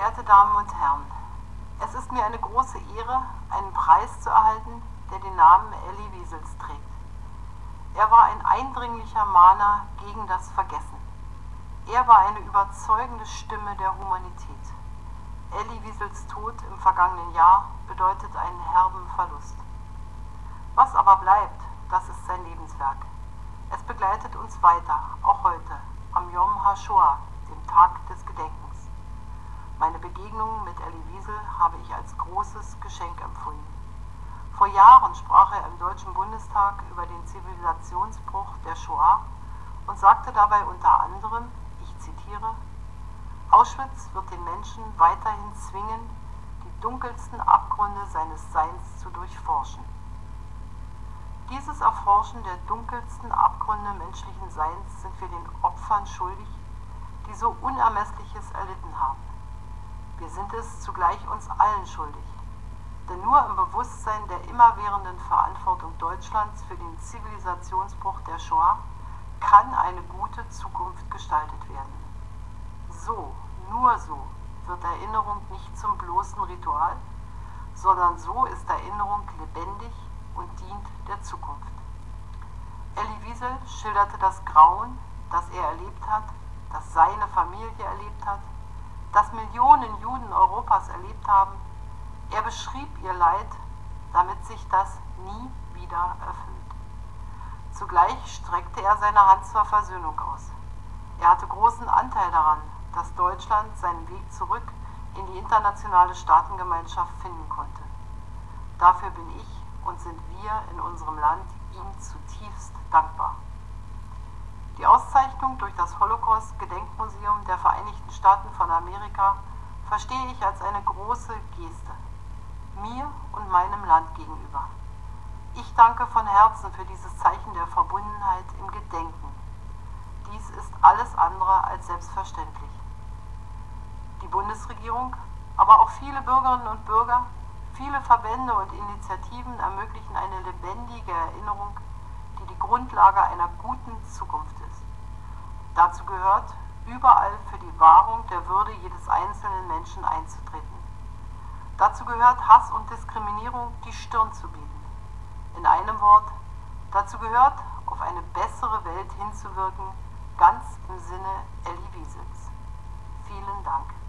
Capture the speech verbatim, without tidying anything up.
Verehrte Damen und Herren, es ist mir eine große Ehre, einen Preis zu erhalten, der den Namen Elie Wiesels trägt. Er war ein eindringlicher Mahner gegen das Vergessen. Er war eine überzeugende Stimme der Humanität. Elie Wiesels Tod im vergangenen Jahr bedeutet einen herben Verlust. Was aber bleibt, das ist sein Lebenswerk. Es begleitet uns weiter, auch heute, am Yom HaShoah, dem Tag des Gedenkens. Meine Begegnung mit Elie Wiesel habe ich als großes Geschenk empfunden. Vor Jahren sprach er im Deutschen Bundestag über den Zivilisationsbruch der Shoah und sagte dabei unter anderem, ich zitiere, Auschwitz wird den Menschen weiterhin zwingen, die dunkelsten Abgründe seines Seins zu durchforschen. Dieses Erforschen der dunkelsten Abgründe menschlichen Seins sind wir den Opfern schuldig, die so Unermessliches erlitten haben. Wir sind es zugleich uns allen schuldig, denn nur im Bewusstsein der immerwährenden Verantwortung Deutschlands für den Zivilisationsbruch der Shoah kann eine gute Zukunft gestaltet werden. So, nur so, wird Erinnerung nicht zum bloßen Ritual, sondern so ist Erinnerung lebendig und dient der Zukunft. Elie Wiesel schilderte das Grauen, das er erlebt hat, das seine Familie erlebt hat, das Millionen Juden Europas erlebt haben. Er beschrieb ihr Leid, damit sich das nie wieder erfüllt. Zugleich streckte er seine Hand zur Versöhnung aus. Er hatte großen Anteil daran, dass Deutschland seinen Weg zurück in die internationale Staatengemeinschaft finden konnte. Dafür bin ich und sind wir in unserem Land ihm zutiefst dankbar. Die Auszeichnung durch das Holocaust-Gedenkmuseum der Vereinigten Staaten von Amerika verstehe ich als eine große Geste, mir und meinem Land gegenüber. Ich danke von Herzen für dieses Zeichen der Verbundenheit im Gedenken. Dies ist alles andere als selbstverständlich. Die Bundesregierung, aber auch viele Bürgerinnen und Bürger, viele Verbände und Initiativen ermöglichen eine lebendige Erinnerung, die die Grundlage einer guten Zukunft ist. Dazu gehört, überall für die Wahrung der Würde jedes einzelnen Menschen einzutreten. Dazu gehört, Hass und Diskriminierung die Stirn zu bieten. In einem Wort, dazu gehört, auf eine bessere Welt hinzuwirken, ganz im Sinne Elie Wiesels. Vielen Dank.